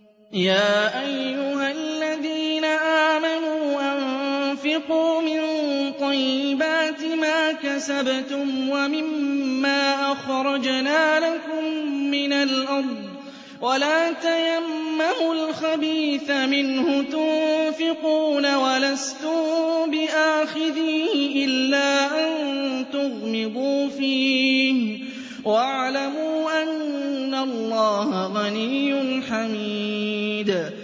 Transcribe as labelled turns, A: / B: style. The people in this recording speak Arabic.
A: يَا أَيُّهَا الَّذِينَ آمَنُوا أَنفِقُوا مِن طَيِّبَاتِ مَا كَسَبْتُمْ وَمِمَّا أَخْرَجْنَا لَكُم مِّنَ الْأَرْضِ وَلَا تَيَمَّمُوا الْخَبِيثَ مِنْهُ تُنفِقُونَ وَلَسْتُم بِآخِذِيهِ إِلَّا أَن تُغْمِضُوا فِيهِ وَاعْلَمُوا أَنَّ اللَّهَ غَنِيٌّ حَمِيدٌ